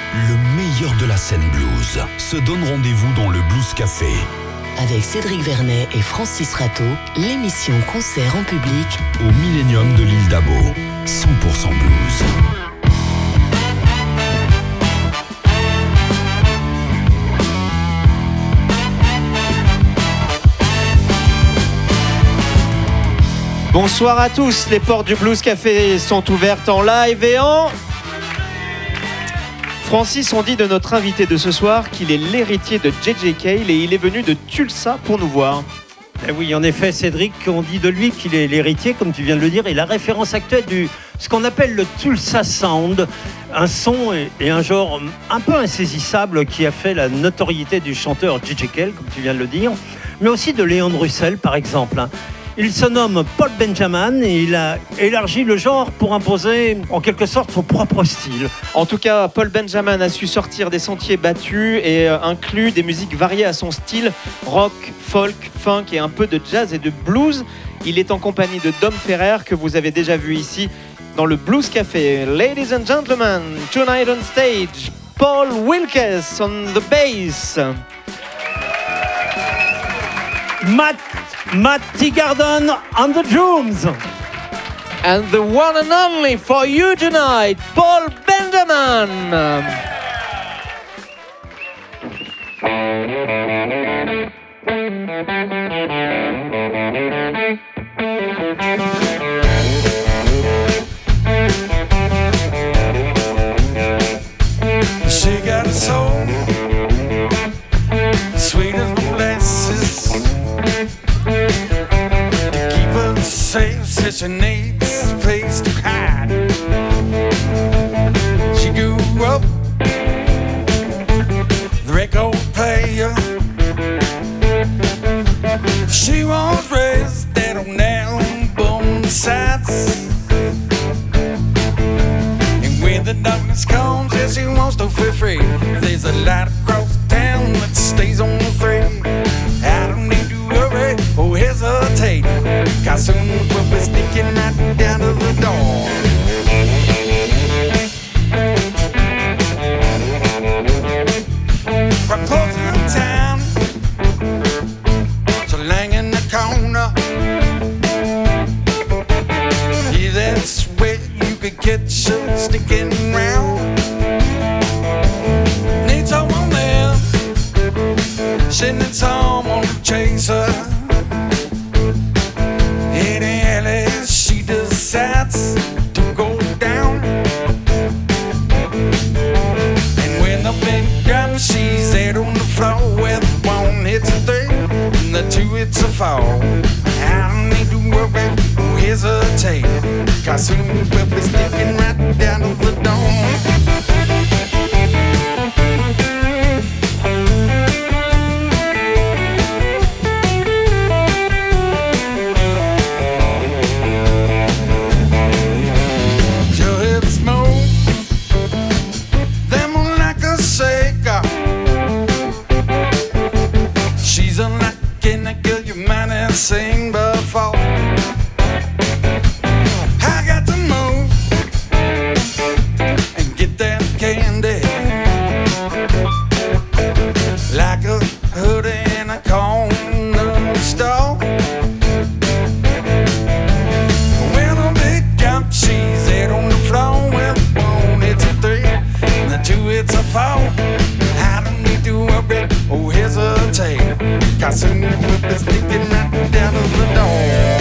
Le meilleur de la scène blues se donne rendez-vous dans le Blues Café. Avec Cédric Vernet et Francis Rateau, l'émission concert en public au Millennium de l'île d'Abo. 100% blues. Bonsoir à tous, les portes du Blues Café sont ouvertes en live et en... Francis, on dit de notre invité de ce soir qu'il est l'héritier de J.J. Cale et il est venu de Tulsa pour nous voir. Eh oui, en effet, Cédric, on dit de lui qu'il est l'héritier, comme tu viens de le dire, et la référence actuelle du ce qu'on appelle le Tulsa Sound, un son et un genre un peu insaisissable qui a fait la notoriété du chanteur J.J. Cale, comme tu viens de le dire, mais aussi de Leon Russell, par exemple. Il se nomme Paul Benjamin et il a élargi le genre pour imposer en quelque sorte son propre style. En tout cas, Paul Benjamin a su sortir des sentiers battus et inclut des musiques variées à son style, rock, folk, funk et un peu de jazz et de blues. Il est en compagnie de Dom Ferrer que vous avez déjà vu ici dans le Blues Café. Ladies and gentlemen, tonight on stage, Paul Wilkes on the bass. Matt Teagarden on the drums. And the one and only for you tonight, Paul Benjamin. She got a soul, sweet as molasses. To keep her safe, says she needs a place to hide. She grew up the record player. She was raised dead on album sides. And when the darkness comes, yeah, she wants to feel free. There's a light across town that stays on the free. I don't need to worry or hesitate, 'cause soon we'll be sneaking right down to the door. We're closing town, so lying in the corner. Yeah, that's where you could catch her sticking around. Need someone there, she needs someone to chase her. In the alley, she decides to go down. And when the beat drops, she's there on the floor with one hits a three, and the two hits a four. I don't need to worry or hesitate, 'cause soon we'll be sticking right down to the door. Sing before I got to move and get that candy, like a hoodie in a corner store. When a big jump, she's there on the floor with one hits a three and the two hits a four. I don't need to worry or hesitate, 'cause soon we'll be sticking right down to the door.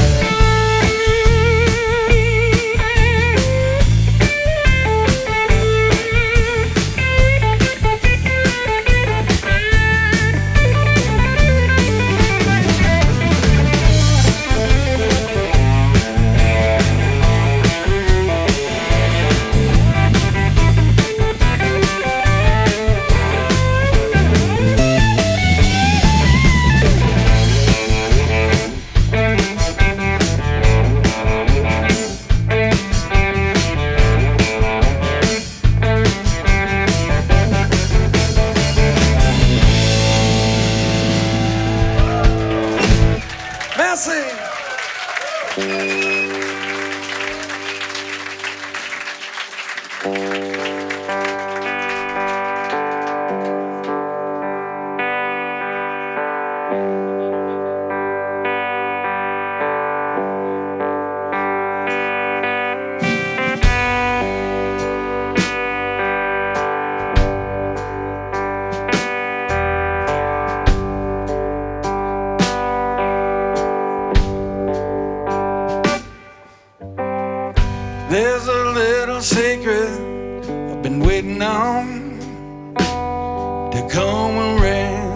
been waiting on to come around.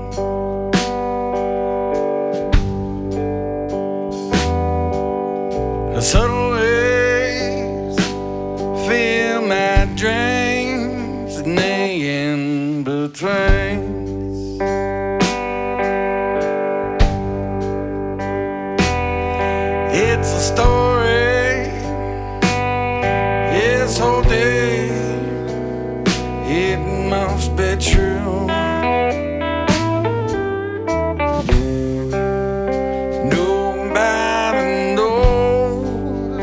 The subtle ways fill my dreams and they in between. It's a story, it's whole day, it must be true. Nobody knows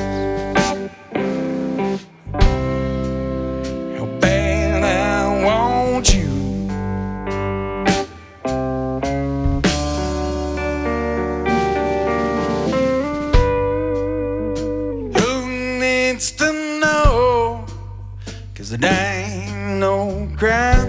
how bad I want you. To know, 'cause it ain't no crime.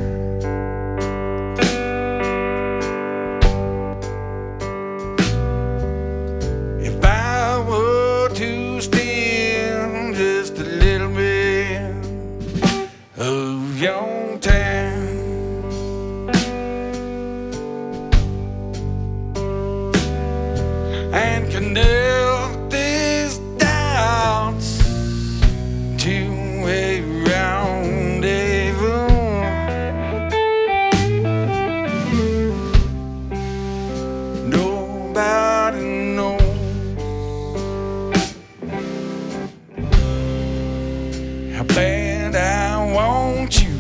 If I were to steal just a little bit of your time and connect these doubts to a rendezvous, nobody knows how bad I want you.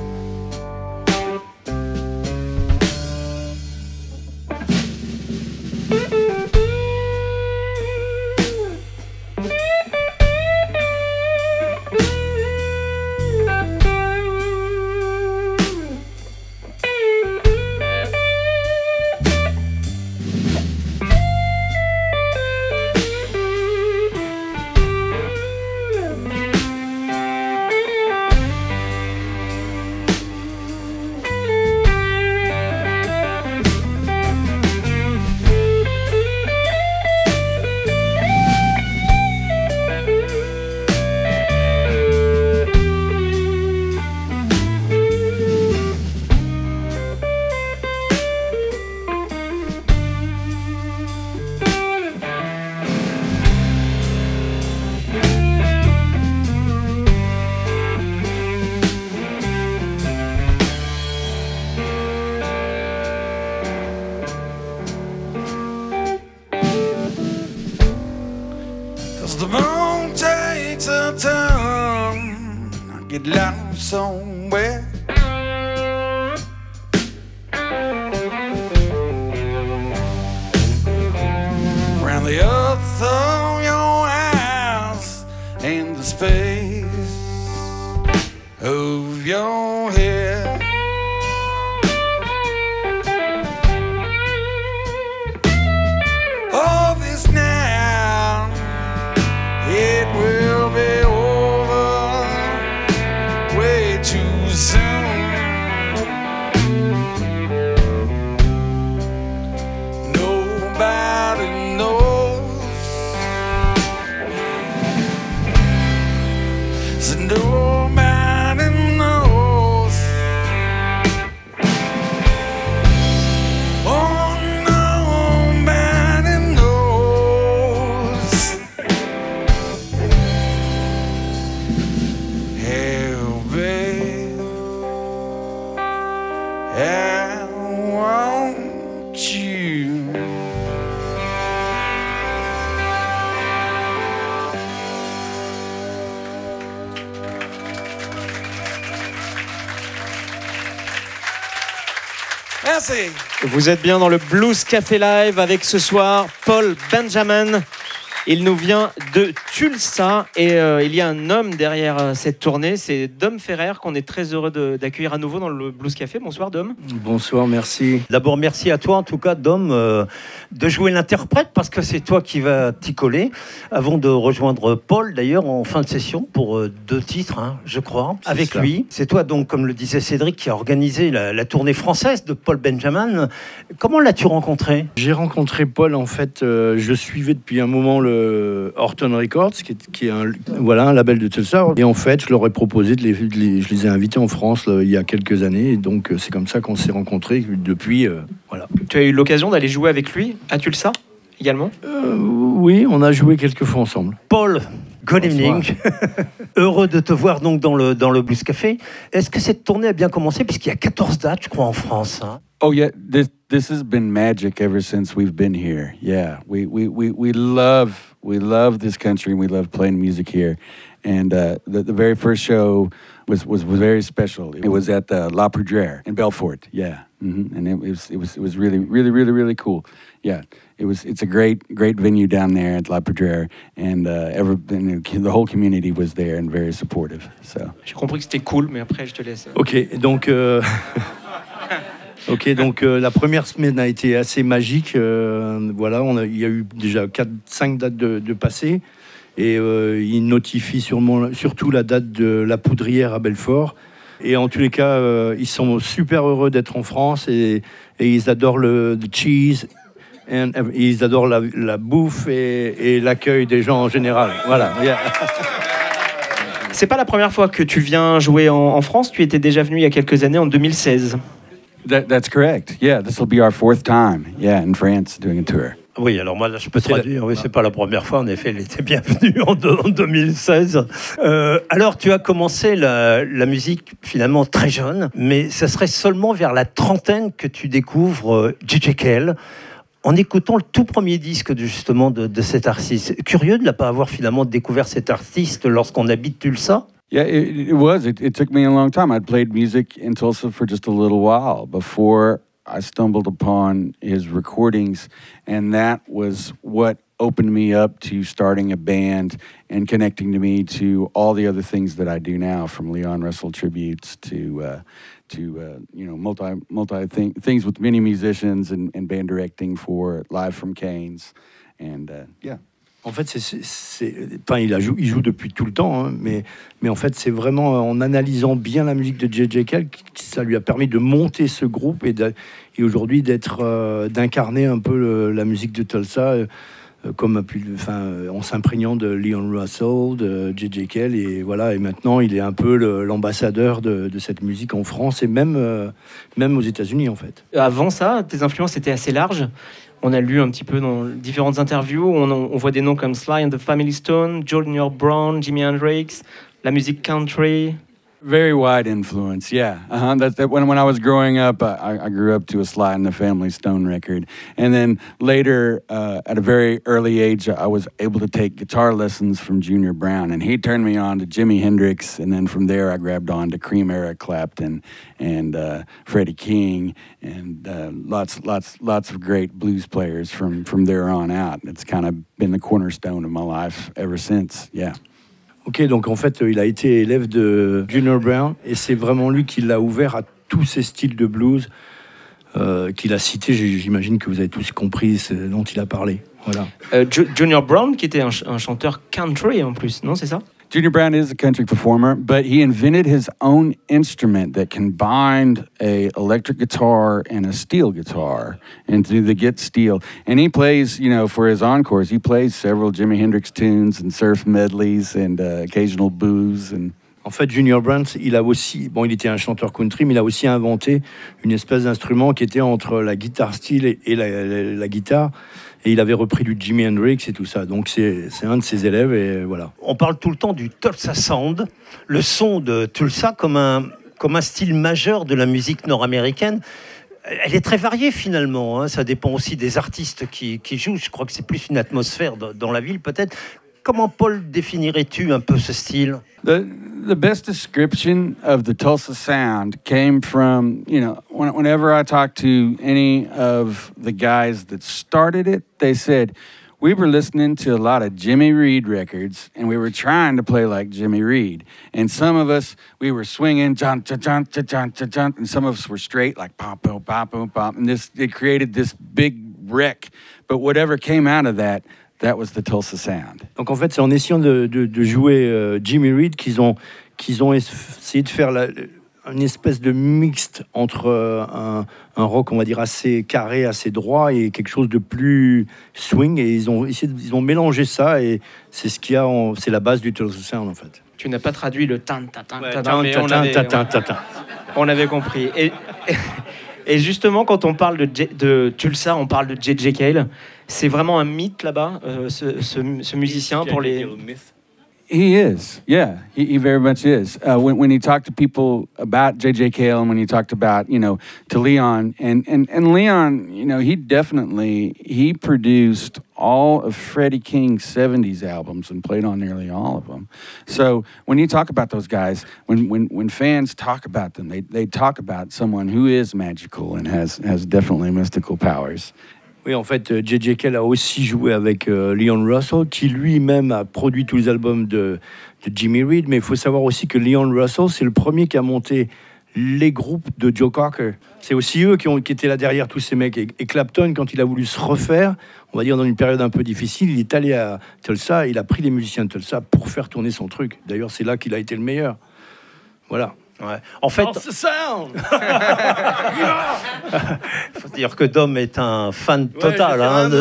The moon takes a turn, I get lost somewhere. Around the earth of your eyes and the space of your head. All this now, it will be over way too soon. Nobody knows, so nobody knows. Oh, nobody knows. How bad I want you. Merci. Vous êtes bien dans le Blues Café Live avec ce soir Paul Benjamin. Il nous vient de Tulsa et il y a un homme derrière cette tournée, c'est Dom Ferrer qu'on est très heureux d'accueillir à nouveau dans le Blues Café. Bonsoir Dom. Bonsoir, merci. D'abord, merci à toi, en tout cas, Dom, de jouer l'interprète, parce que c'est toi qui vas t'y coller, avant de rejoindre Paul, d'ailleurs, en fin de session, pour 2 titres, hein, je crois, avec lui. C'est toi, donc, comme le disait Cédric, qui a organisé la tournée française de Paul Benjamin. Comment l'as-tu rencontré ? J'ai rencontré Paul, en fait, je suivais depuis un moment le Horton Records, Records, qui est un label de Tulsa. Et en fait, je leur ai proposé je les ai invités en France là, il y a quelques années. Et donc, c'est comme ça qu'on s'est rencontrés depuis. Voilà. Tu as eu l'occasion d'aller jouer avec lui à Tulsa également ? Oui, on a joué quelques fois ensemble. Paul, good evening. Heureux de te voir donc dans le Blues Café. Est-ce que cette tournée a bien commencé, puisqu'il y a 14 dates, je crois, en France, hein? Oh yeah, this has been magic ever since we've been here. Yeah, we love this country and we love playing music here. And the very first show was very special. It was at the La Poudrière in Belfort. Yeah, and it was really cool. Yeah, it's a great venue down there at La Poudrière, and the whole community was there and very supportive. So j'ai compris que c'était cool, mais après je te laisse. Ok, donc. La première semaine a été assez magique. Voilà, il y a eu déjà 5 dates de passées. Et ils notifient surtout la date de La Poudrière à Belfort. Et en tous les cas, ils sont super heureux d'être en France et ils adorent le cheese. Ils adorent la bouffe et l'accueil des gens en général. Voilà. Yeah. C'est pas la première fois que tu viens jouer en France. Tu étais déjà venu il y a quelques années, en 2016. That's correct. Yeah, this will be our 4th time. Yeah, in France, doing a tour. Oui, alors moi, là, je peux traduire. Oui, c'est pas la première fois. En effet, il était bienvenu en 2016. Alors, tu as commencé la musique, finalement, très jeune. Mais ça serait seulement vers la trentaine que tu découvres J.J. Cale, en écoutant le tout premier disque, justement, de cet artiste. Curieux de ne pas avoir, finalement, découvert cet artiste lorsqu'on habite Tulsa. Yeah, it was. It took me a long time. I'd played music in Tulsa for just a little while before I stumbled upon his recordings, and that was what opened me up to starting a band and connecting to me to all the other things that I do now, from Leon Russell tributes to multi things with many musicians and band directing for Live from Cain's, and yeah. En fait, il joue depuis tout le temps, hein, mais en fait, c'est vraiment en analysant bien la musique de J.J. Cale que ça lui a permis de monter ce groupe et aujourd'hui d'incarner un peu la musique de Tulsa, en s'imprégnant de Leon Russell, de J.J. Cale, et voilà. Et maintenant, il est un peu l'ambassadeur de cette musique en France et même aux États-Unis, en fait. Avant ça, tes influences étaient assez larges. On a lu un petit peu dans différentes interviews, on voit des noms comme Sly and the Family Stone, Junior Brown, Jimi Hendrix, la musique country. Very wide influence, yeah. When I was growing up, I grew up to a Sly and the Family Stone record. And then later, at a very early age, I was able to take guitar lessons from Junior Brown. And he turned me on to Jimi Hendrix. And then from there, I grabbed on to Cream, Eric Clapton, and Freddie King, and lots of great blues players from there on out. It's kind of been the cornerstone of my life ever since, yeah. Ok, donc en fait, il a été élève de Junior Brown et c'est vraiment lui qui l'a ouvert à tous ces styles de blues qu'il a cités. J'imagine que vous avez tous compris ce dont il a parlé. Voilà. Junior Brown, qui était un chanteur country en plus, non, c'est ça? Junior Brown is a country performer, but he invented his own instrument that combined a electric guitar and a steel guitar into the Get Steel. And he plays, for his encores, he plays several Jimi Hendrix tunes and surf medleys and occasional blues. En fait, Junior Brown, il était un chanteur country, mais il a aussi inventé une espèce d'instrument qui était entre la guitare steel et la guitare. Et il avait repris du Jimi Hendrix et tout ça. Donc c'est un de ses élèves et voilà. On parle tout le temps du Tulsa Sound, le son de Tulsa comme un style majeur de la musique nord-américaine. Elle est très variée finalement, hein. Ça dépend aussi des artistes qui jouent. Je crois que c'est plus une atmosphère dans la ville peut-être. Comment, Paul, définirais-tu un peu ce style? The best description of the Tulsa sound came from, whenever I talked to any of the guys that started it, they said, we were listening to a lot of Jimmy Reed records, and we were trying to play like Jimmy Reed. And some of us, we were swinging, and some of us were straight, like pop, pop, pop, pop. And it created this big wreck. But whatever came out of that was the Tulsa sound. Donc en fait, c'est en essayant de jouer Jimmy Reed qu'ils ont essayé de faire une espèce de mixte entre un rock, on va dire, assez carré, assez droit, et quelque chose de plus swing. Et ils ont mélangé ça, et c'est ce qu'il y a, c'est la base du Tulsa Sound, en fait. Tu n'as pas traduit le tan ta ta Ouais, ta ta, mais on avait compris. Et justement, quand on parle de Tulsa, on parle de J.J. Cale. C'est vraiment un mythe là-bas, ce musicien pour les... He is, yeah, he very much is. When you talk to people about J.J. Cale, and when you talked about, to Leon, and Leon, he produced all of Freddie King's 70s albums and played on nearly all of them. So when you talk about those guys, when fans talk about them, they talk about someone who is magical and has definitely mystical powers. Oui, en fait, J.J. Cale a aussi joué avec Leon Russell, qui lui-même a produit tous les albums de Jimmy Reed. Mais il faut savoir aussi que Leon Russell, c'est le premier qui a monté les groupes de Joe Cocker. C'est aussi eux qui étaient là derrière tous ces mecs. Et Clapton, quand il a voulu se refaire, on va dire dans une période un peu difficile, il est allé à Tulsa, il a pris les musiciens de Tulsa pour faire tourner son truc. D'ailleurs, c'est là qu'il a été le meilleur. Voilà. Ouais. En fait, faut dire que Dom est un fan total.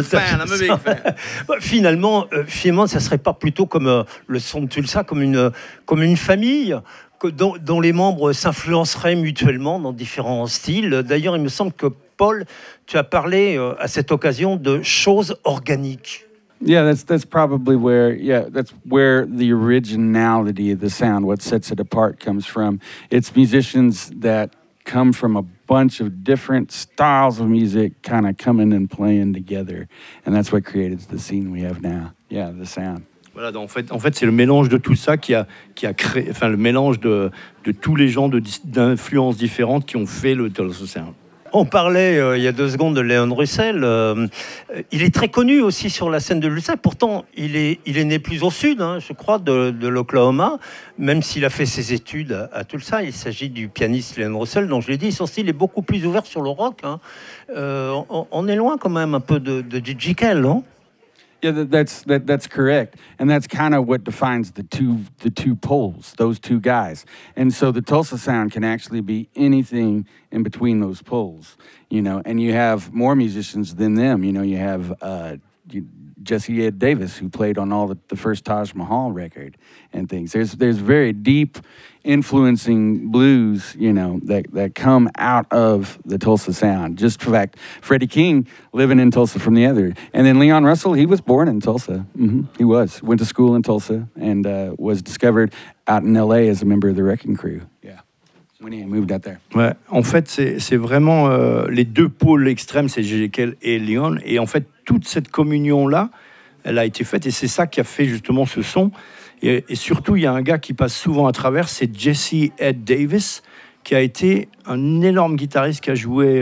Finalement, ça serait pas plutôt comme le son de Tulsa, comme une famille dont les membres s'influenceraient mutuellement dans différents styles. D'ailleurs, il me semble que Paul, tu as parlé à cette occasion de choses organiques. Yeah, that's probably where the originality of the sound, what sets it apart, comes from. It's musicians that come from a bunch of different styles of music kind of coming and playing together, and that's what created the scene we have now. Yeah, the sound. Voilà, en fait, c'est le mélange de tout ça qui a créé, enfin le mélange de tous les gens d'influences différentes qui ont fait le Tulsa Sound. On parlait il y a 2 secondes de Leon Russell. Il est très connu aussi sur la scène de Tulsa. Pourtant, il est né plus au sud, je crois, de l'Oklahoma. Même s'il a fait ses études à Tulsa, il s'agit du pianiste Leon Russell. Donc, je l'ai dit, son style est beaucoup plus ouvert sur le rock. On est loin quand même un peu de J.J. Cale, non? Yeah, that's correct, and that's kind of what defines the two poles, those two guys. And so the Tulsa sound can actually be anything in between those poles, And you have more musicians than them. You have Jesse Ed Davis, who played on all the first Taj Mahal record and things. There's very deep influencing blues, that come out of the Tulsa sound. Just the fact, Freddie King living in Tulsa from the other. And then Leon Russell, he was born in Tulsa. Mm-hmm. He went to school in Tulsa and was discovered out in L.A. as a member of the Wrecking Crew. Yeah. When he moved out there. Ouais, en fait, c'est vraiment les deux pôles extrêmes, c'est J.J. Cale et Leon. Et en fait, toute cette communion-là, elle a été faite, et c'est ça qui a fait justement ce son. Et surtout, il y a un gars qui passe souvent à travers, c'est Jesse Ed Davis, qui a été un énorme guitariste qui a joué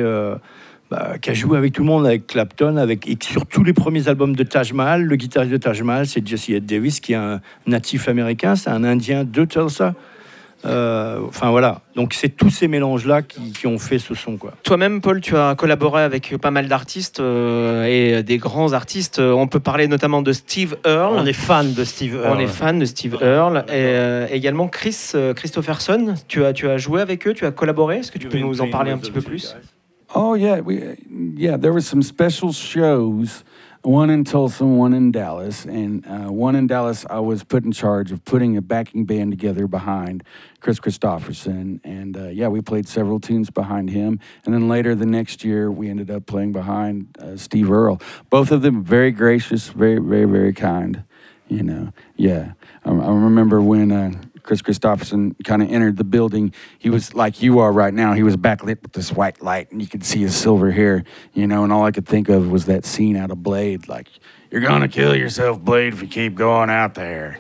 avec tout le monde, avec Clapton, et sur tous les premiers albums de Taj Mahal. Le guitariste de Taj Mahal, c'est Jesse Ed Davis, qui est un natif américain, c'est un Indien de Tulsa. Enfin voilà, donc c'est tous ces mélanges-là qui ont fait ce son, quoi. Toi-même, Paul, tu as collaboré avec pas mal d'artistes et des grands artistes. On peut parler notamment de Steve Earle. On est fan de Steve Earle. Et également Christopherson. Tu as joué avec eux, tu as collaboré. Est-ce que tu peux nous en parler un petit peu plus? Oh yeah, there were some special shows. One in Tulsa, one in Dallas. And one in Dallas, I was put in charge of putting a backing band together behind Chris Christopherson. And we played several tunes behind him. And then later the next year, we ended up playing behind Steve Earle. Both of them very gracious, very, very, very kind. Yeah. I remember when Chris Christopherson kind of entered the building. He was like you are right now. He was backlit with this white light, and you could see his silver hair, and all I could think of was that scene out of Blade, like, you're gonna kill yourself, Blade, if you keep going out there.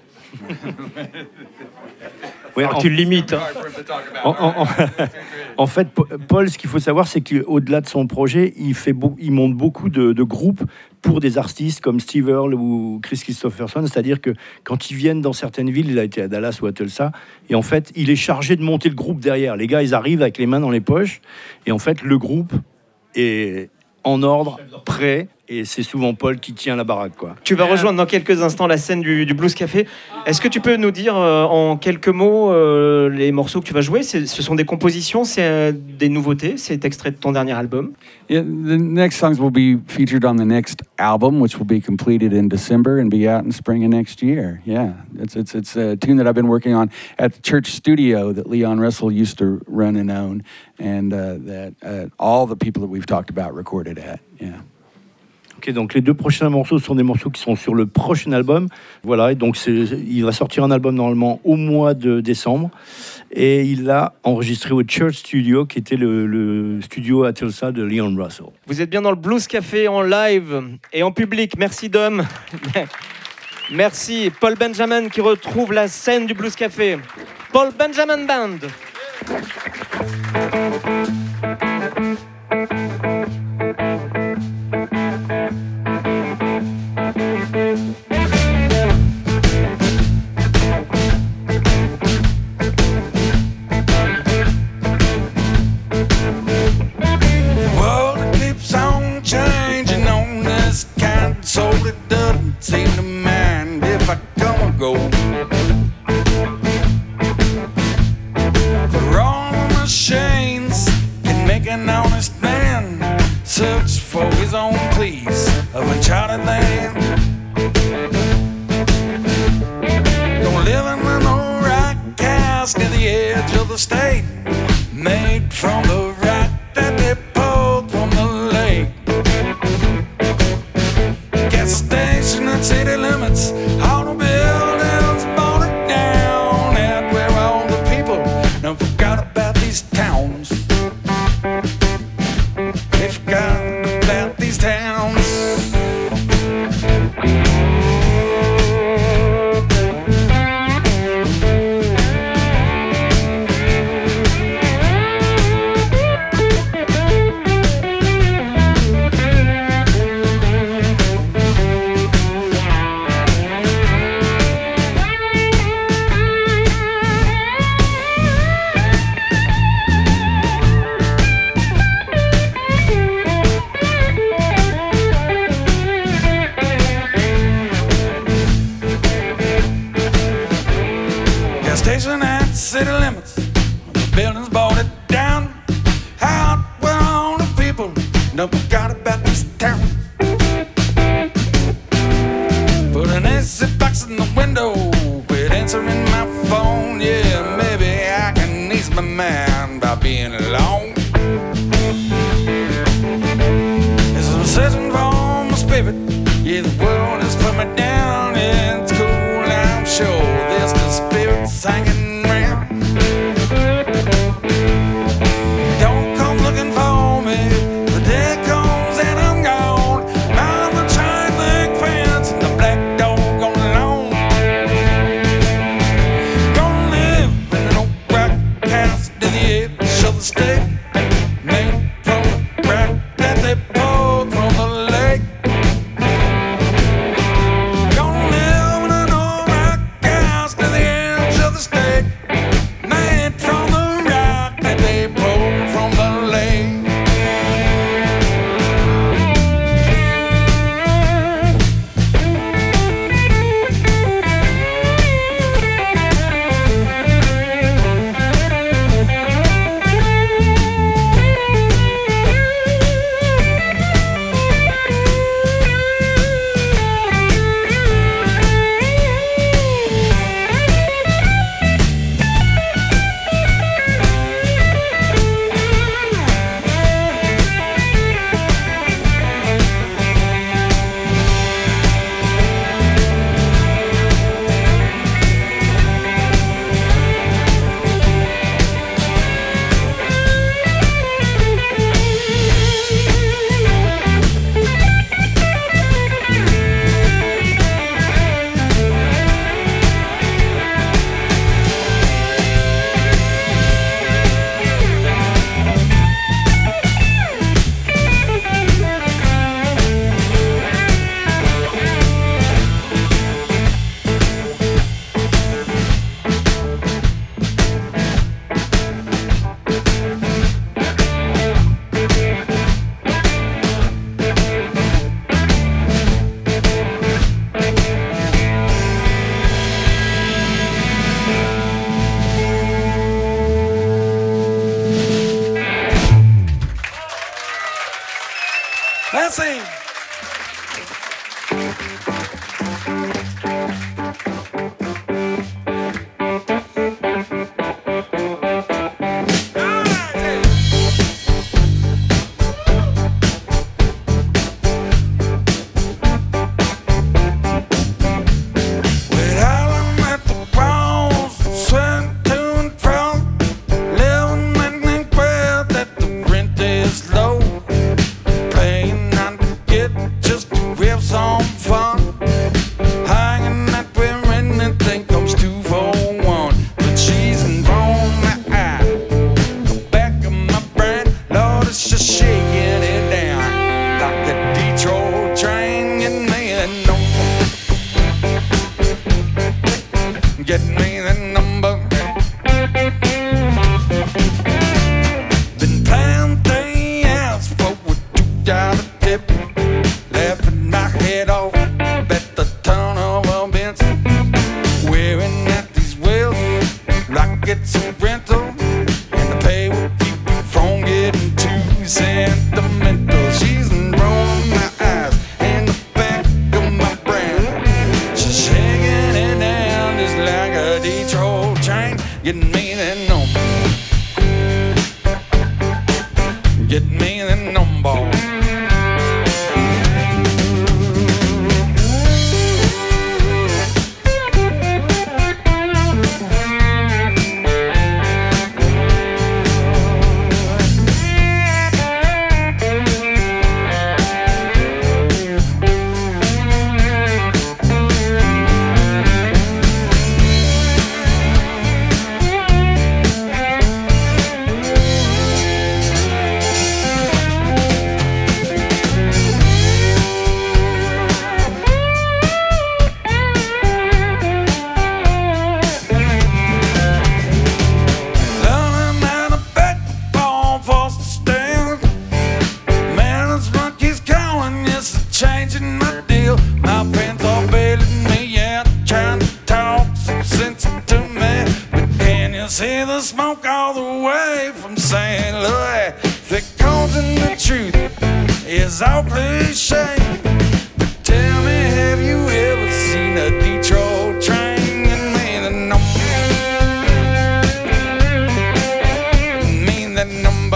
Ouais, tu le limites. En fait, Paul, ce qu'il faut savoir, c'est qu'au-delà de son projet, il monte beaucoup de groupes pour des artistes comme Steve Earle ou Chris Christopherson. C'est-à-dire que quand ils viennent dans certaines villes, il a été à Dallas ou à Tulsa, et en fait, il est chargé de monter le groupe derrière. Les gars, ils arrivent avec les mains dans les poches, et en fait, le groupe est en ordre, prêt, et c'est souvent Paul qui tient la baraque, quoi. Tu vas rejoindre dans quelques instants la scène du Blues Café. Est-ce que tu peux nous dire en quelques mots les morceaux que tu vas jouer? Ce sont des compositions, c'est des nouveautés, c'est extrait de ton dernier album? Yeah, the next songs will be featured on the next album, which will be completed in December and be out in spring of next year. Yeah, it's a tune that I've been working on at the church studio that Leon Russell used to run and own, and that all the people that we've talked about recorded at. Yeah. Ok, donc les 2 prochains morceaux sont des morceaux qui sont sur le prochain album. Voilà, et donc il va sortir un album normalement au mois de décembre. Et il l'a enregistré au Church Studio, qui était le studio à Tulsa de Leon Russell. Vous êtes bien dans le Blues Café en live et en public. Merci Dom. Merci Paul Benjamin qui retrouve la scène du Blues Café. Paul Benjamin Band. get me the number. See the smoke all the way from St. Louis. The cold and the truth is all cliche. But tell me, have you ever seen a Detroit train? And mean the number. Mean the number.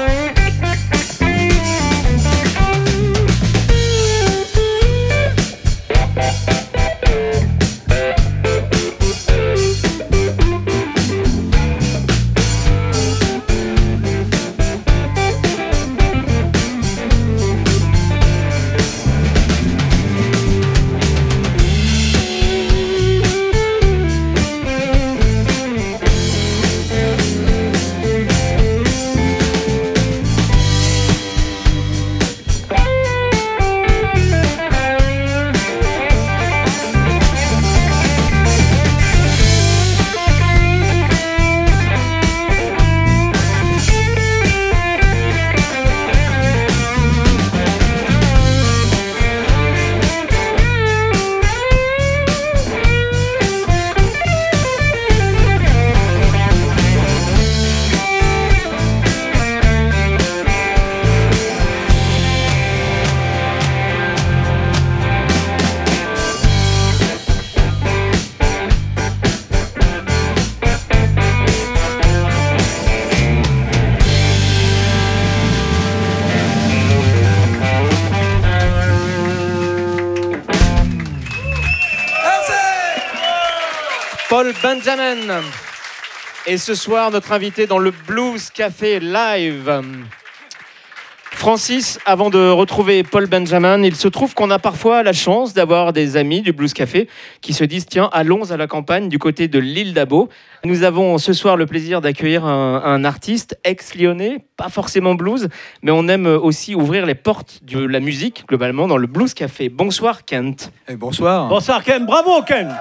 Paul Benjamin. Et ce soir, notre invité dans le Blues Café Live. Francis, avant de retrouver Paul Benjamin, il se trouve qu'on a parfois la chance d'avoir des amis du Blues Café qui se disent « Tiens, allons à la campagne du côté de l'île d'Abo ». Nous avons ce soir le plaisir d'accueillir un artiste ex-lyonnais, pas forcément blues, mais on aime aussi ouvrir les portes de la musique, globalement, dans le Blues Café. Bonsoir, Kent. Et bonsoir. Bonsoir Ken, bravo Ken.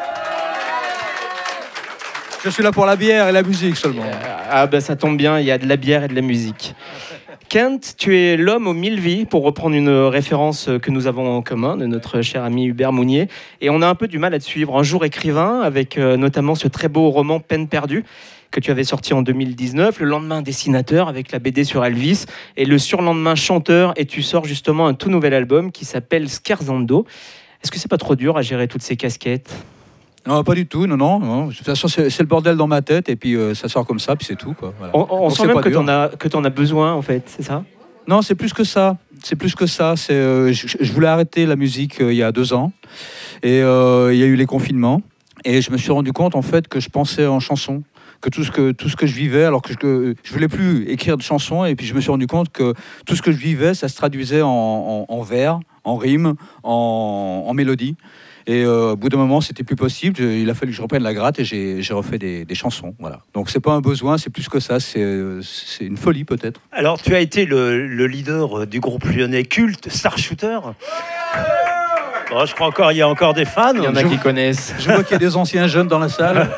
Je suis là pour la bière et la musique seulement. Ah ben ça tombe bien, il y a de la bière et de la musique. Kent, tu es l'homme aux 1000 vies, pour reprendre une référence que nous avons en commun de notre cher ami Hubert Mounier. Et on a un peu du mal à te suivre. Un jour écrivain, avec notamment ce très beau roman Peine perdue, que tu avais sorti en 2019. Le lendemain dessinateur, avec la BD sur Elvis. Et le surlendemain chanteur, et tu sors justement un tout nouvel album qui s'appelle Scherzando. Est-ce que c'est pas trop dur à gérer toutes ces casquettes ? Non, pas du tout, non. De toute façon, c'est le bordel dans ma tête et puis ça sort comme ça, puis c'est tout, quoi. Voilà. On sent même que t'en as besoin, en fait, c'est ça ? Non, c'est plus que ça. Je voulais arrêter la musique il y a 2 ans et il y a eu les confinements et je me suis rendu compte, en fait, que je pensais en chansons. Que tout ce que je vivais, alors que je voulais plus écrire de chansons, et puis je me suis rendu compte que tout ce que je vivais, ça se traduisait en vers, en rimes, en mélodie. Et au bout d'un moment, c'était plus possible. Il a fallu que je reprenne la gratte et j'ai refait des chansons. Voilà. Donc c'est pas un besoin, c'est plus que ça. C'est une folie peut-être. Alors tu as été le leader du groupe lyonnais culte Star Shooter. Bon, je crois il y a encore des fans. Il y en a qui connaissent. Je vois qu'il y a des anciens jeunes dans la salle.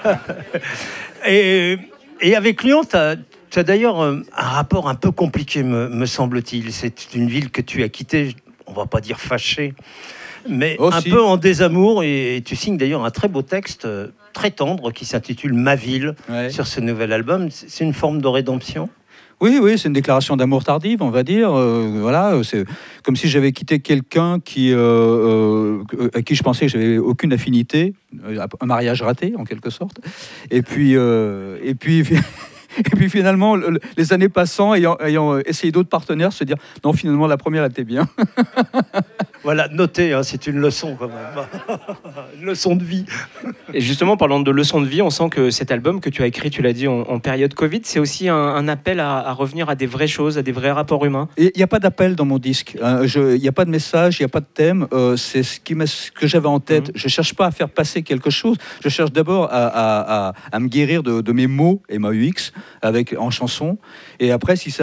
Et avec Lyon, tu as d'ailleurs un rapport un peu compliqué, me semble-t-il. C'est une ville que tu as quittée, on va pas dire fâchée, mais un peu en désamour. Et tu signes d'ailleurs un très beau texte, très tendre, qui s'intitule « Ma ville » sur ce nouvel album. C'est une forme de rédemption. Oui, c'est une déclaration d'amour tardive, on va dire. Voilà, c'est comme si j'avais quitté quelqu'un à qui je pensais que j'avais aucune affinité, un mariage raté en quelque sorte. Et puis Et puis finalement, les années passant, ayant essayé d'autres partenaires, se dire non, finalement la première était bien. Voilà, notez, hein, c'est une leçon quand même. Une leçon de vie. Et justement, parlant de leçons de vie, on sent que cet album que tu as écrit, tu l'as dit, en période Covid, c'est aussi un appel à revenir à des vraies choses, à des vrais rapports humains. Il n'y a pas d'appel dans mon disque. Il n'y a pas de message, il n'y a pas de thème. C'est ce que j'avais en tête. Je ne cherche pas à faire passer quelque chose. Je cherche d'abord à me guérir de mes mots, MAUX, en chanson. Et après, si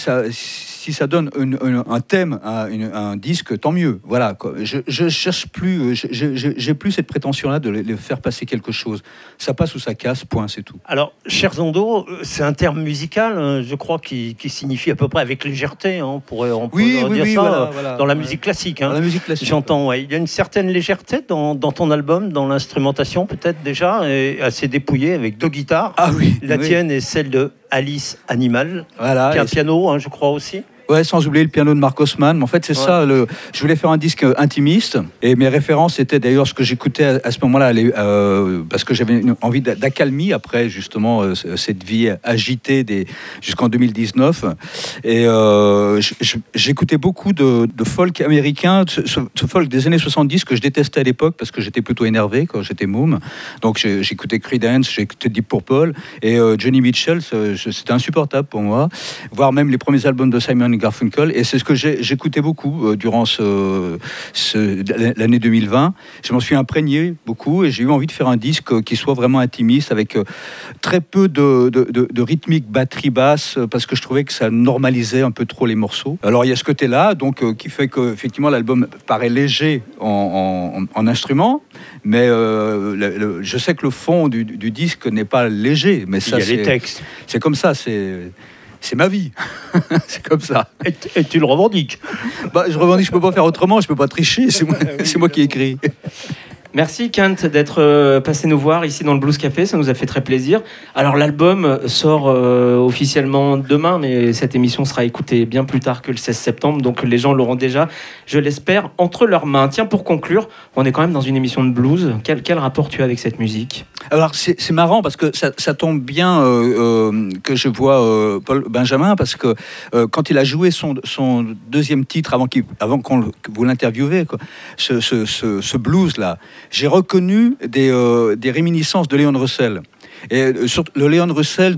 ça donne un thème, un disque, tant mieux. Voilà, quoi. Je cherche plus, j'ai plus cette prétention-là de les faire passer quelque chose. Ça passe ou ça casse, point, c'est tout. Alors, Scherzando, c'est un terme musical, je crois, qui signifie à peu près avec légèreté. Hein, on pourrait dire ça voilà, dans la musique classique. Hein. Dans la musique classique. J'entends, ouais. Il y a une certaine légèreté dans ton album, dans l'instrumentation peut-être déjà, et assez dépouillée avec 2 guitares. Ah oui. La tienne et celle de Alice Animal, voilà, qui a un piano, hein, je crois aussi. Ouais, sans oublier le piano de Mark Osman. Mais en fait, c'est ça. Je voulais faire un disque intimiste. Et mes références étaient d'ailleurs ce que j'écoutais à ce moment-là, parce que j'avais envie d'accalmie après, justement, cette vie agitée jusqu'en 2019. Et j'écoutais beaucoup de folk américain, ce folk des années 70 que je détestais à l'époque parce que j'étais plutôt énervé quand j'étais môme. Donc j'écoutais Creedence, j'écoutais Deep Purple. Et Johnny Mitchell, c'était insupportable pour moi. Voire même les premiers albums de Simon Garfunkel, et c'est ce que j'écoutais beaucoup durant l'année 2020. Je m'en suis imprégné beaucoup et j'ai eu envie de faire un disque qui soit vraiment intimiste avec très peu de rythmique batterie-basse parce que je trouvais que ça normalisait un peu trop les morceaux. Alors il y a ce côté-là donc qui fait qu'effectivement l'album paraît léger en instrument, mais je sais que le fond du disque n'est pas léger, mais ça, il y a les textes. C'est comme ça, c'est ma vie. C'est comme ça. Et tu le revendiques. Je revendique, je peux pas faire autrement, je peux pas tricher, c'est moi qui écris. Merci Kent d'être passé nous voir ici dans le Blues Café, ça nous a fait très plaisir. Alors l'album sort officiellement demain, mais cette émission sera écoutée bien plus tard que le 16 septembre, donc les gens l'auront déjà, je l'espère, entre leurs mains. Tiens, pour conclure, on est quand même dans une émission de blues. Quel rapport tu as avec cette musique ? Alors c'est marrant parce que ça tombe bien que je vois Paul Benjamin, parce que quand il a joué son deuxième titre avant qu'on vous l'interviewez, ce blues-là, j'ai reconnu des réminiscences de Leon Russell. Et surtout le Leon Russell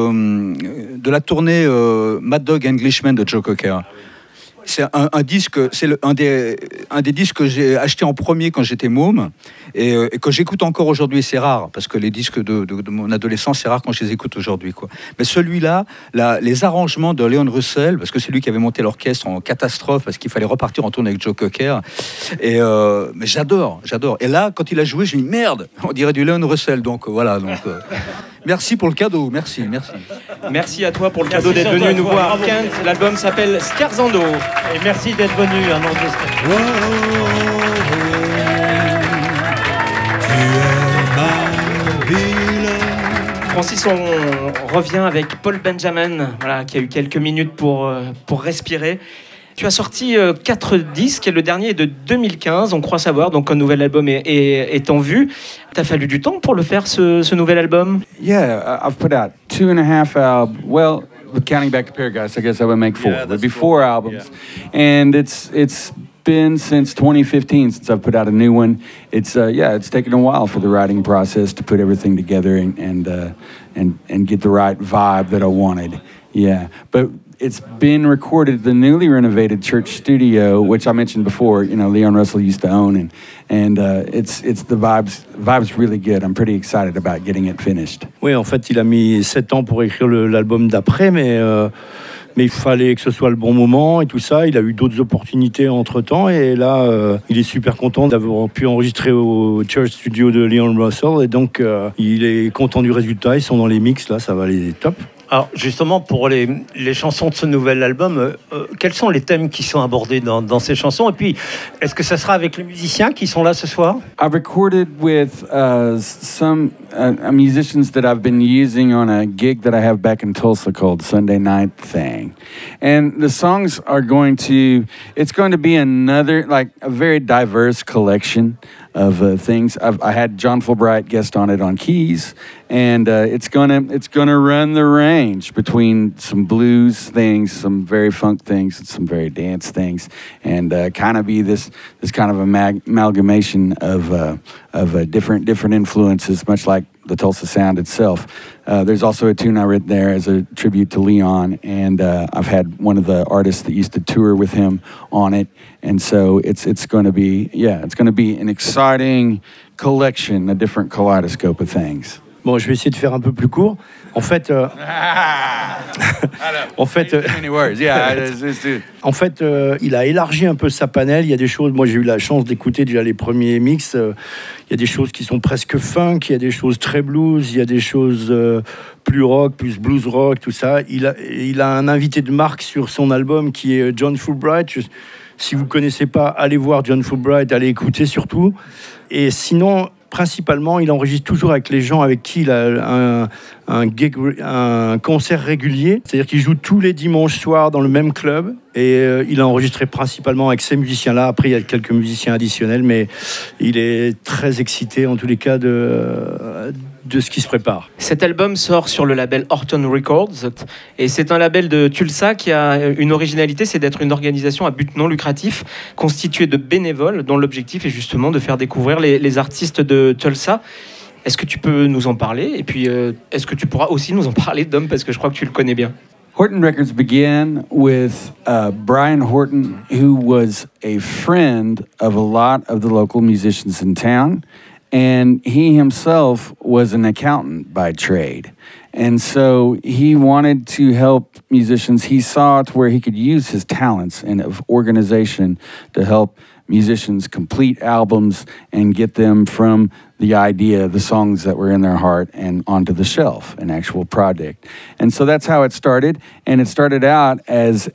de la tournée Mad Dog Englishman de Joe Cocker. C'est un disque, un des disques que j'ai acheté en premier quand j'étais môme et que j'écoute encore aujourd'hui. C'est rare parce que les disques de mon adolescence, c'est rare quand je les écoute aujourd'hui, quoi. Mais celui-là, les arrangements de Leon Russell, parce que c'est lui qui avait monté l'orchestre en catastrophe parce qu'il fallait repartir en tournée avec Joe Cocker. Et mais j'adore. Et là, quand il a joué, je me dis merde, on dirait du Leon Russell. Donc voilà. Merci pour le cadeau, merci. Merci à toi pour le cadeau d'être venu nous voir. Kent, l'album s'appelle Scherzando. Et merci d'être venu à Francis, on revient avec Paul Benjamin, qui a eu quelques minutes pour respirer. Tu as sorti 4 disques et le dernier est de 2015, on croit savoir, donc un nouvel album est en vue. T'as fallu du temps pour le faire, ce nouvel album? Yeah, I've put out 2.5 albums. Well, counting back to Paradise, I guess I would make 4. It would be 4 albums. Yeah. And it's been since 2015 since I've put out a new one. It's taken a while for the writing process to put everything together and get the right vibe that I wanted. Yeah, but it's been recorded at the newly renovated church studio, which I mentioned before. Leon Russell used to own, and it's the vibe's really good. I'm pretty excited about getting it finished. Oui, en fait, il a mis 7 ans pour écrire l'album d'après, mais il fallait que ce soit le bon moment et tout ça. Il a eu d'autres opportunités entre-temps, et là, il est super content d'avoir pu enregistrer au church studio de Leon Russell, et donc il est content du résultat. Ils sont dans les mix, là, ça va aller top. Alors justement, pour les chansons de ce nouvel album, quels sont les thèmes qui sont abordés dans ces chansons? Et puis, est-ce que ça sera avec les musiciens qui sont là ce soir? I've recorded with some musicians that I've been using on a gig that I have back in Tulsa called Sunday Night Thing. And the songs are it's going to be another, like a very diverse collection things. I had John Fulbright guest on it on keys, and it's gonna run the range between some blues things, some very funk things, and some very dance things, and kind of be this kind of amalgamation of different influences, much like the Tulsa Sound itself. There's also a tune I wrote there as a tribute to Leon, and I've had one of the artists that used to tour with him on it, and so it's going to be an exciting collection, a different kaleidoscope of things. Bon, je vais essayer de faire un peu plus court. En fait, il a élargi un peu sa panel. Il y a des choses, moi j'ai eu la chance d'écouter déjà les premiers mix. Il y a des choses qui sont presque funk, il y a des choses très blues, il y a des choses plus rock, plus blues rock, tout ça. Il a un invité de marque sur son album qui est John Fulbright. Si vous ne connaissez pas, allez voir John Fulbright, allez écouter surtout. Et sinon, principalement, il enregistre toujours avec les gens avec qui il a un concert régulier. C'est-à-dire qu'il joue tous les dimanches soirs dans le même club. Et il a enregistré principalement avec ces musiciens-là. Après, il y a quelques musiciens additionnels, mais il est très excité, en tous les cas, de ce qui se prépare. Cet album sort sur le label Horton Records. Et c'est un label de Tulsa qui a une originalité, c'est d'être une organisation à but non lucratif, constituée de bénévoles, dont l'objectif est justement de faire découvrir les artistes de Tulsa. Est-ce que tu peux nous en parler? Et puis, est-ce que tu pourras aussi nous en parler, Dom, parce que je crois que tu le connais bien. Horton Records began with Brian Horton, who was a friend of a lot of the local musicians in town, and he himself was an accountant by trade. And so he wanted to help musicians. He saw to where he could use his talents and of organization to help musicians complete albums and get them from the idea, the songs that were in their heart, and onto the shelf, an actual project. And so that's how it started. And it started out as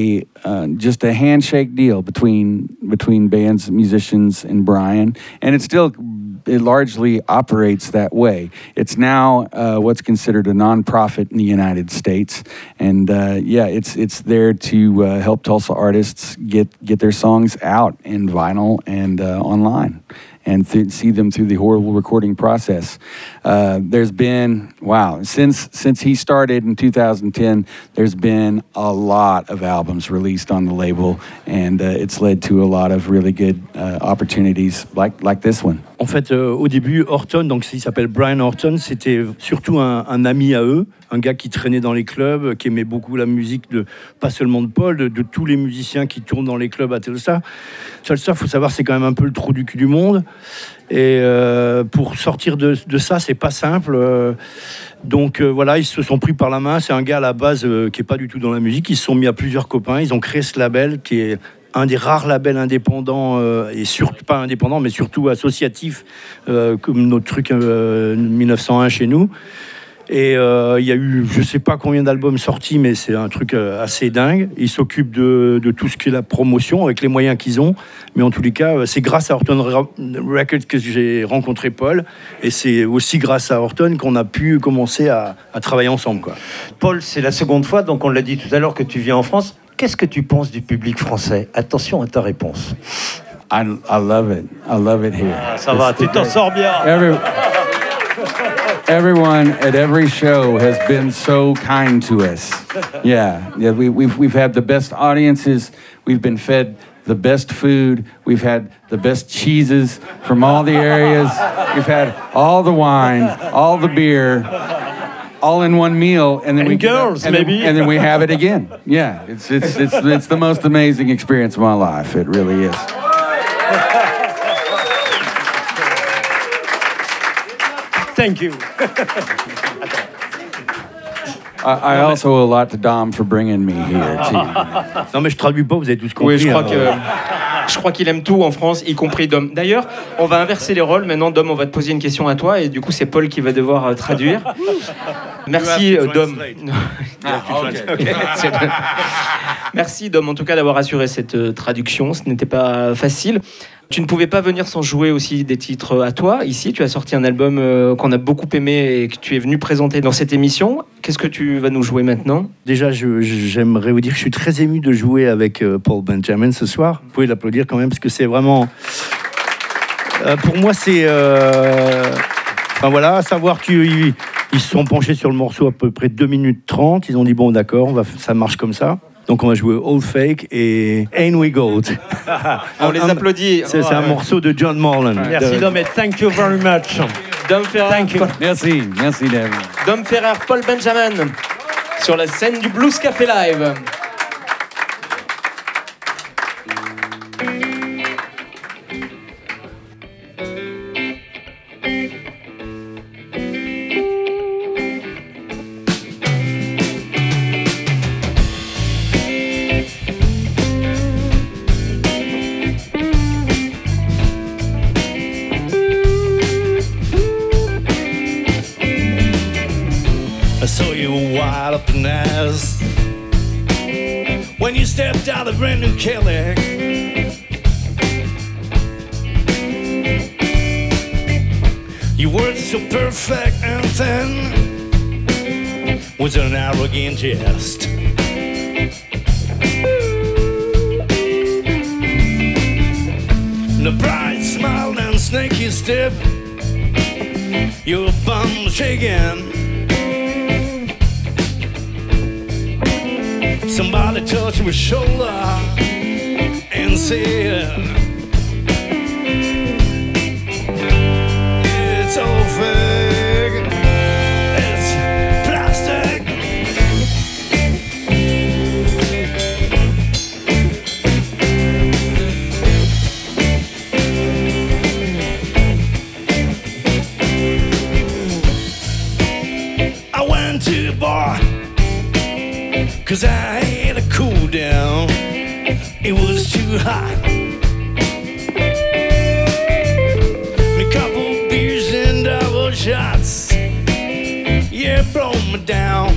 just a handshake deal between bands, musicians, and Brian. And it largely operates that way. It's now what's considered a nonprofit in the United States, and it's there to help Tulsa artists get their songs out in vinyl and online, and see them through the horrible recording process. There's been, since he started in 2010, there's been a lot of albums released on the label, and it's led to a lot of really good opportunities like this one. En fait, au début, Horton, donc il s'appelle Brian Horton, c'était surtout un ami à eux, un gars qui traînait dans les clubs, qui aimait beaucoup la musique, pas seulement de Paul, de tous les musiciens qui tournent dans les clubs à Tulsa. Tulsa, il faut savoir, c'est quand même un peu le trou du cul du monde. Et pour sortir de ça, c'est pas simple. Donc voilà, ils se sont pris par la main. C'est un gars à la base qui est pas du tout dans la musique. Ils se sont mis à plusieurs copains. Ils ont créé ce label qui est un des rares labels indépendants, et surtout pas indépendants, mais surtout associatifs, comme notre truc 1901 chez nous. Et il y a eu, je sais pas combien d'albums sortis, mais c'est un truc assez dingue. Ils s'occupent de tout ce qui est la promotion, avec les moyens qu'ils ont. Mais en tous les cas, c'est grâce à Horton Records que j'ai rencontré Paul. Et c'est aussi grâce à Horton qu'on a pu commencer à travailler ensemble, quoi. Paul, c'est la seconde fois, donc on l'a dit tout à l'heure, que tu viens en France. Qu'est-ce que tu penses du public français? Attention à ta réponse. I love it. I love it here. Ça va, tu t'en sors bien. Everyone at every show has been so kind to us. Yeah, we've had the best audiences. We've been fed the best food. We've had the best cheeses from all the areas. We've had all the wine, all the beer, all in one meal, and then and then we have it again. Yeah, it's the most amazing experience of my life. It really is. Thank you. I also owe a lot to Dom for bringing me here too. Non mais je traduis pas, vous avez tous compris. Oui, je crois qu'il aime tout en France, y compris Dom. D'ailleurs, on va inverser les rôles. Maintenant, Dom, on va te poser une question à toi, et du coup, c'est Paul qui va devoir traduire. Merci, Dom. Merci, Dom, en tout cas, d'avoir assuré cette traduction. Ce n'était pas facile. Tu ne pouvais pas venir sans jouer aussi des titres à toi. Ici, tu as sorti un album qu'on a beaucoup aimé et que tu es venu présenter dans cette émission. Qu'est-ce que tu vas nous jouer maintenant? Déjà, j'aimerais vous dire que je suis très ému de jouer avec Paul Benjamin ce soir. Vous pouvez l'applaudir quand même, parce que c'est vraiment... Pour moi, c'est... Enfin voilà, à savoir qu'ils se sont penchés sur le morceau à peu près 2 minutes 30. Ils ont dit, bon d'accord, ça marche comme ça. Donc on va jouer All Fake et Ain't We Gold. On les applaudit. C'est un morceau de John Morland. Merci Dom et thank you very much. Dom Ferrer, Thank you. Merci, merci David. Dom Ferrer, Paul Benjamin sur la scène du Blues Café Live. I saw you wild up in ass when you stepped out of brand new Cadillac. You were so perfect and then was an arrogant jest. The bright smile and snaky step, your bum shaking. Somebody touched your shoulder and said, it's all fake, it's plastic. I went to the bar 'cause I had a cool down. It was too hot. A couple beers and double shots, yeah, brought me down.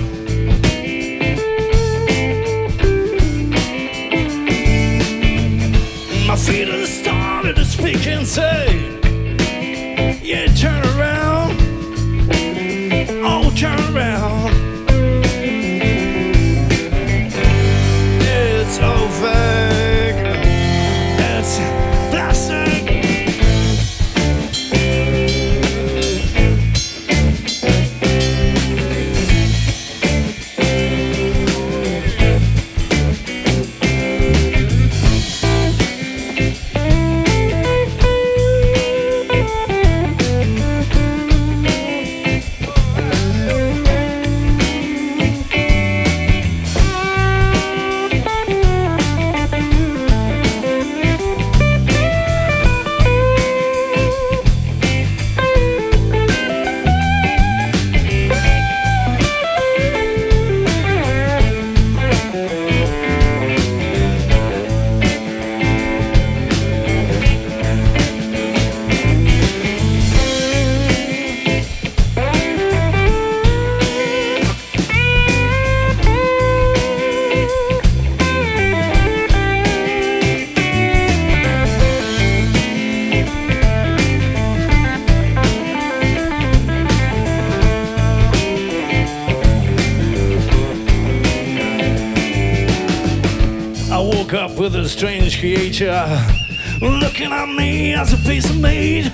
My feelings started to speak and say, yeah, turn around, oh, turn around. It's all fake, it's plastic. I woke up with a strange creature looking at me as a piece of meat.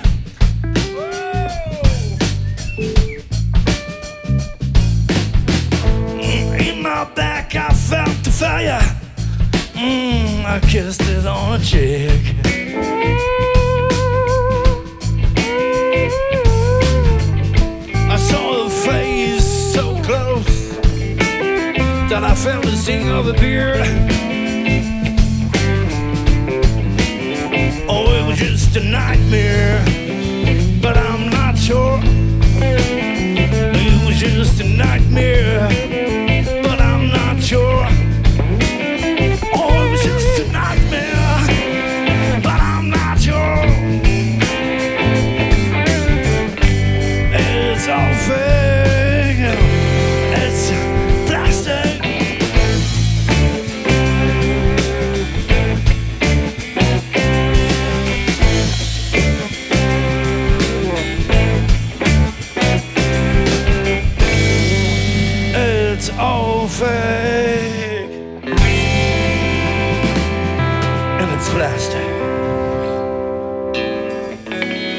In my back I felt the fire. I kissed it on the cheek. I saw her face so close that I felt the sting of a beard. Oh, it was just a nightmare, but I'm not sure. It was just a nightmare, but I'm not sure. Oh, it was just a nightmare, but I'm not sure. It's all fake, it's plastic. It's all fake, and it's plastic.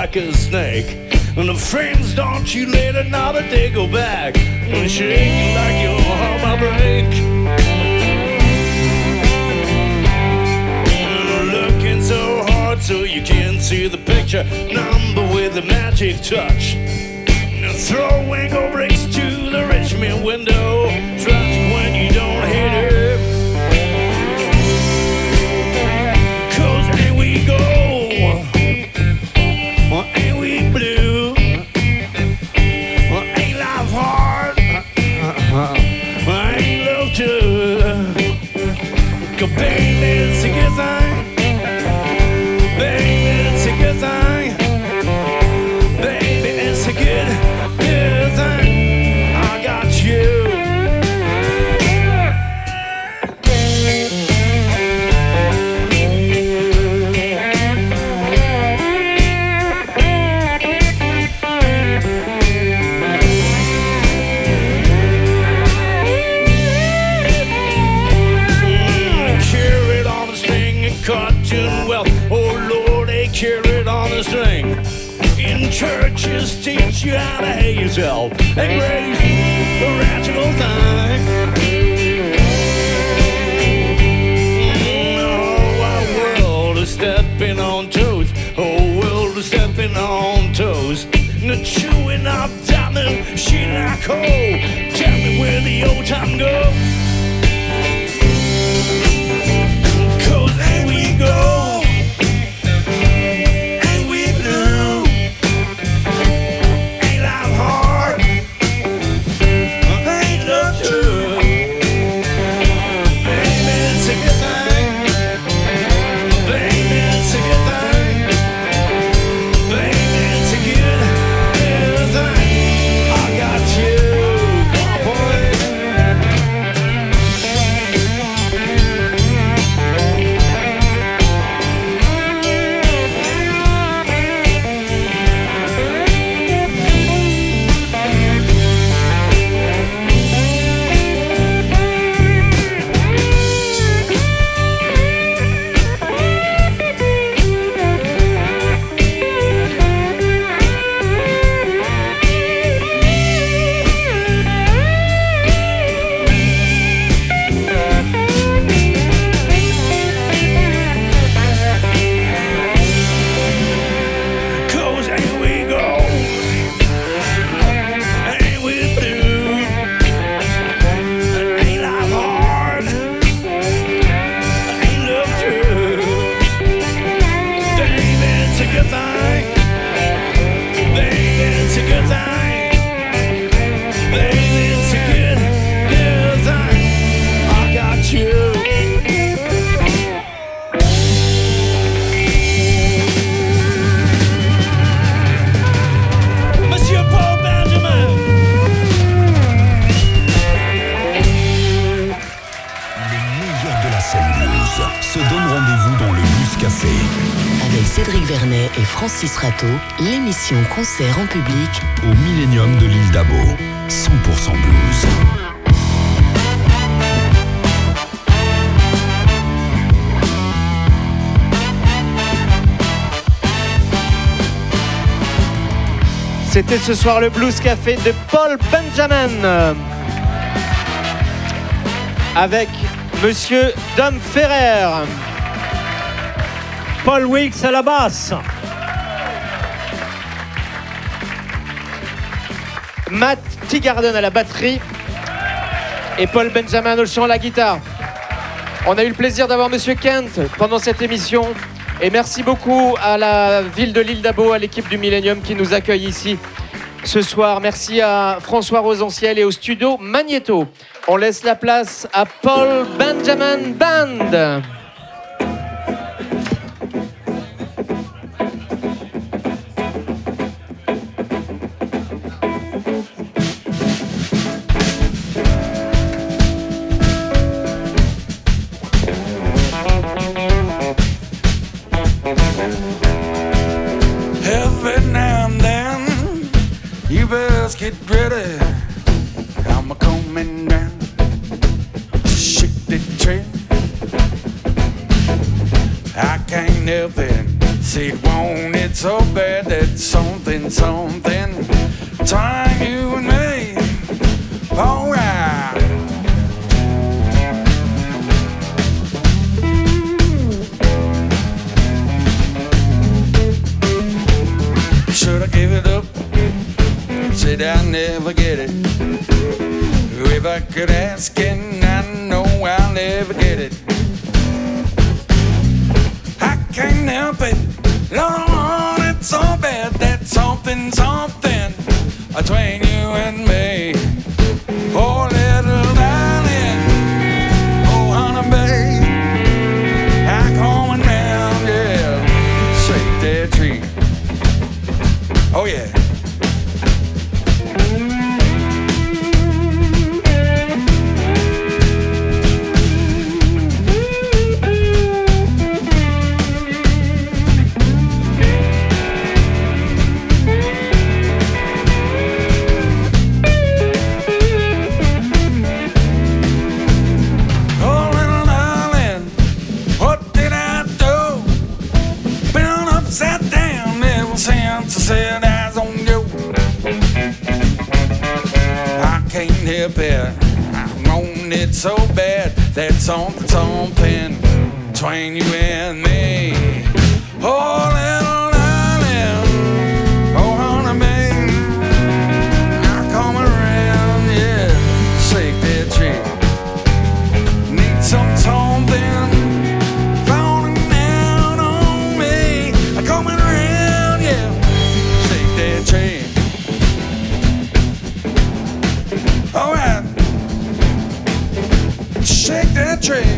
like a snake. And the friends, don't you let another day go back. And shake like your heart might break. And looking so hard so you can't see the picture. Number with a magic touch. And throwing gold bricks to the rich man window. Tragic when you don't hit it. 'Cause ain't we gold? Or ain't we blue? Or ain't life hard? Or ain't love too? 'Cause baby, it's a good thing. Baby, it's a good thing. Baby, it's a good thing. I got you. Carrot on a string and cotton well. Oh Lord, they carrot on a string. In churches teach you how to hate yourself. And grace, a rational thing. The whole wide world is stepping on toes. Whole world is stepping on toes. And the chewing up diamond, she like coal. Tell me where the old time goes. 'Cause ain't we gold? Ain't we blue? Ain't life hard? Ain't love true? Baby, it's a good thing. Baby, it's a good thing. Baby, it's a good thing. I got you, boy. Cause ain't we gold? Ain't we blue? Ain't life hard? Ain't love true? Baby, it's a good thing. Baby, it's a good thing. Baby, it's a good thing. I got you. Monsieur Paul Benjamin. Les meilleurs de la scène blues se donnent rendez-vous dans le Blues Café. Avec Cédric Vernet et Francis Rateau, l'émission Concert en public Au Millennium de l'île d'Abo. 100% blues. C'était ce soir le Blues Café de Paul Benjamin. Avec Monsieur Dom Ferrer. Paul Wilkes à la basse. Matt Teagarden à la batterie et Paul Benjamin au chant à la guitare. On a eu le plaisir d'avoir Monsieur Kent pendant cette émission et merci beaucoup à la ville de l'île d'Abo, à l'équipe du Millennium qui nous accueille ici ce soir. Merci à François Rosanciel et au studio Magneto. On laisse la place à Paul Benjamin Band. Every now and then, you best get ready. I'm a coming down to shake the tree. I can't help it, Said, want it so bad that something tying you and me. Alright. Should I give it up? Said I'll never get it. If I could ask, and I know I'll never get it. I can't help it. Lord, it's so bad that something between you and me. Oh, little darling, oh, honey, babe, I'm coming round, yeah, shake that tree. Oh, yeah. Said eyes on you. I can't help it. I want it so bad that something between you and me. Oh, little darling, oh, honey, babe, I'm coming around, yeah, shake that tree. Need something falling down on me. I'm coming around, yeah. Tree. All right, shake that tree.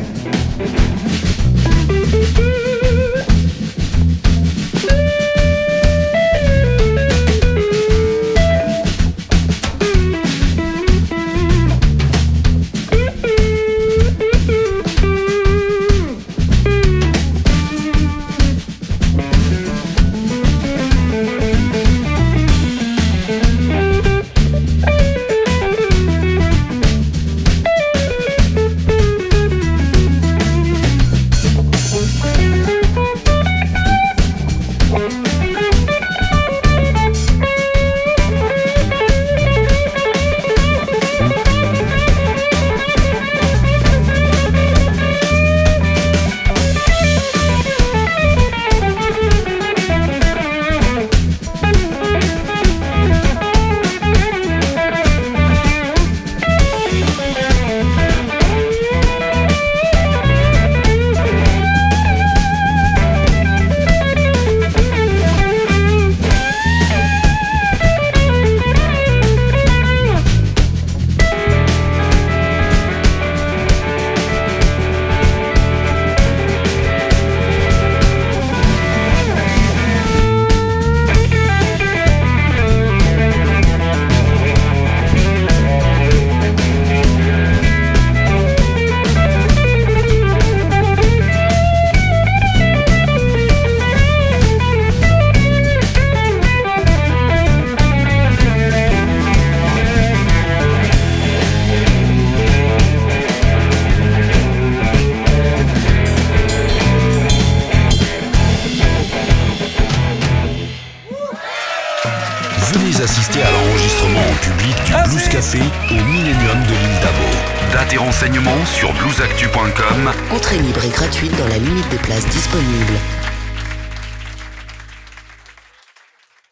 Assister à l'enregistrement en public du Blues Café au Millennium de l'île d'Abo. Dates et renseignements sur bluesactu.com. Entrée libre et gratuite dans la limite des places disponibles.